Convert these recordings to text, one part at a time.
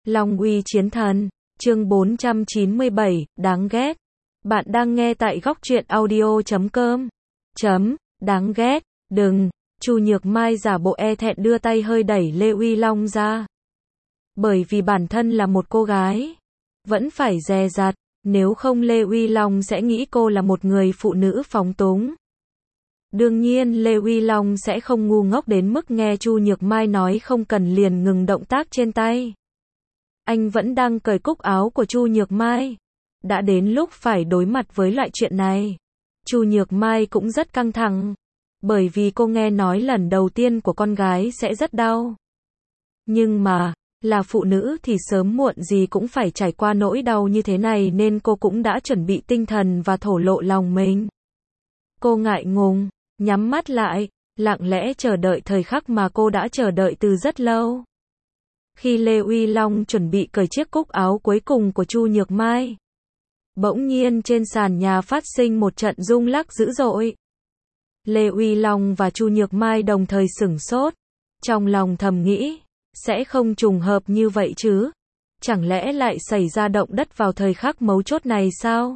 Long uy chiến thần, chương 497, đáng ghét. Bạn đang nghe tại góc truyện audio.com. Đáng ghét, đừng. Chu Nhược Mai giả bộ e thẹn đưa tay hơi đẩy Lê Uy Long ra. Bởi vì bản thân là một cô gái, vẫn phải dè dặt, nếu không Lê Uy Long sẽ nghĩ cô là một người phụ nữ phóng túng. Đương nhiên Lê Uy Long sẽ không ngu ngốc đến mức nghe Chu Nhược Mai nói không cần liền ngừng động tác trên tay. Anh vẫn đang cởi cúc áo của Chu Nhược Mai. Đã đến lúc phải đối mặt với loại chuyện này. Chu Nhược Mai cũng rất căng thẳng. Bởi vì cô nghe nói lần đầu tiên của con gái sẽ rất đau. Nhưng mà, là phụ nữ thì sớm muộn gì cũng phải trải qua nỗi đau như thế này nên cô cũng đã chuẩn bị tinh thần và thổ lộ lòng mình. Cô ngại ngùng, nhắm mắt lại, lặng lẽ chờ đợi thời khắc mà cô đã chờ đợi từ rất lâu. Khi Lê Uy Long chuẩn bị cởi chiếc cúc áo cuối cùng của Chu Nhược Mai, bỗng nhiên trên sàn nhà phát sinh một trận rung lắc dữ dội. Lê Uy Long và Chu Nhược Mai đồng thời sửng sốt, trong lòng thầm nghĩ, sẽ không trùng hợp như vậy chứ? Chẳng lẽ lại xảy ra động đất vào thời khắc mấu chốt này sao?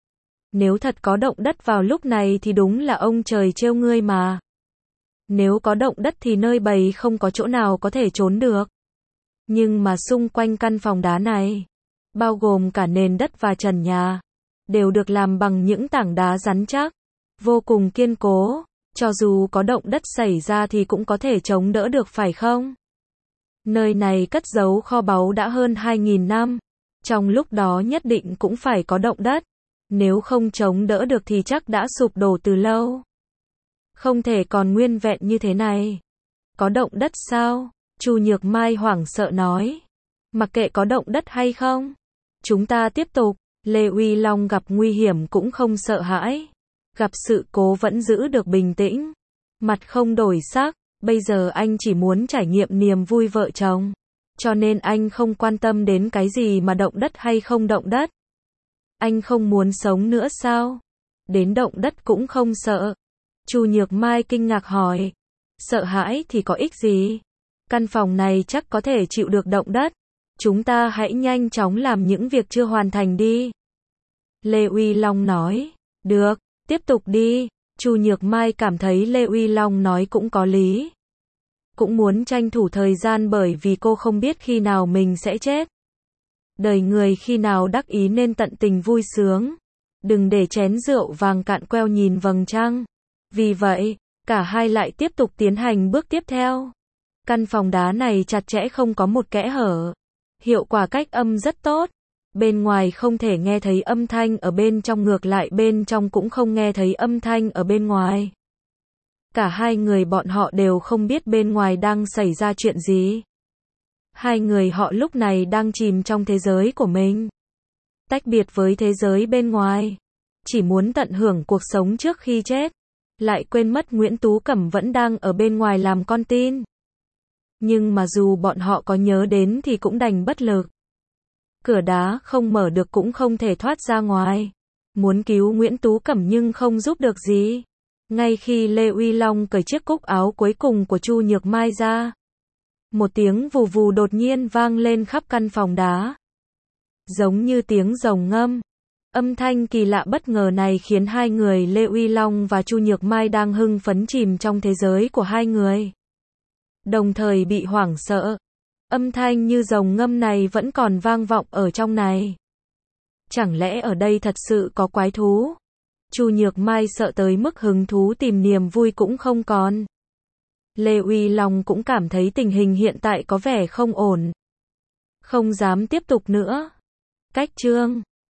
Nếu thật có động đất vào lúc này thì đúng là ông trời trêu ngươi mà. Nếu có động đất thì nơi bầy không có chỗ nào có thể trốn được. Nhưng mà xung quanh căn phòng đá này, bao gồm cả nền đất và trần nhà, đều được làm bằng những tảng đá rắn chắc, vô cùng kiên cố, cho dù có động đất xảy ra thì cũng có thể chống đỡ được phải không? Nơi này cất giấu kho báu đã hơn 2.000 năm, trong lúc đó nhất định cũng phải có động đất, nếu không chống đỡ được thì chắc đã sụp đổ từ lâu. Không thể còn nguyên vẹn như thế này. Có động đất sao? Chu Nhược Mai hoảng sợ nói. Mặc kệ có động đất hay không, chúng ta tiếp tục. Lê Uy Long gặp nguy hiểm cũng không sợ hãi, gặp sự cố vẫn giữ được bình tĩnh, mặt không đổi sắc. Bây giờ anh chỉ muốn trải nghiệm niềm vui vợ chồng, cho nên anh không quan tâm đến cái gì mà động đất hay không động đất. Anh không muốn sống nữa sao? Đến động đất cũng không sợ? Chu Nhược Mai kinh ngạc hỏi. Sợ hãi thì có ích gì? Căn phòng này chắc có thể chịu được động đất. Chúng ta hãy nhanh chóng làm những việc chưa hoàn thành đi. Lê Uy Long nói. Được, tiếp tục đi. Chu Nhược Mai cảm thấy Lê Uy Long nói cũng có lý. Cũng muốn tranh thủ thời gian bởi vì cô không biết khi nào mình sẽ chết. Đời người khi nào đắc ý nên tận tình vui sướng. Đừng để chén rượu vàng cạn queo nhìn vầng trăng. Vì vậy, cả hai lại tiếp tục tiến hành bước tiếp theo. Căn phòng đá này chặt chẽ không có một kẽ hở. Hiệu quả cách âm rất tốt. Bên ngoài không thể nghe thấy âm thanh ở bên trong, ngược lại bên trong cũng không nghe thấy âm thanh ở bên ngoài. Cả hai người bọn họ đều không biết bên ngoài đang xảy ra chuyện gì. Hai người họ lúc này đang chìm trong thế giới của mình, tách biệt với thế giới bên ngoài, chỉ muốn tận hưởng cuộc sống trước khi chết, lại quên mất Nguyễn Tú Cẩm vẫn đang ở bên ngoài làm con tin. Nhưng mà dù bọn họ có nhớ đến thì cũng đành bất lực. Cửa đá không mở được cũng không thể thoát ra ngoài. Muốn cứu Nguyễn Tú Cẩm nhưng không giúp được gì. Ngay khi Lê Uy Long cởi chiếc cúc áo cuối cùng của Chu Nhược Mai ra, một tiếng vù vù đột nhiên vang lên khắp căn phòng đá. Giống như tiếng rồng ngâm. Âm thanh kỳ lạ bất ngờ này khiến hai người Lê Uy Long và Chu Nhược Mai đang hưng phấn chìm trong thế giới của hai người, đồng thời bị hoảng sợ. Âm thanh như rồng ngâm này vẫn còn vang vọng ở trong này. Chẳng lẽ ở đây thật sự có quái thú? Chu Nhược Mai sợ tới mức hứng thú tìm niềm vui cũng không còn. Lê Uy Long cũng cảm thấy tình hình hiện tại có vẻ không ổn. Không dám tiếp tục nữa. Cách chương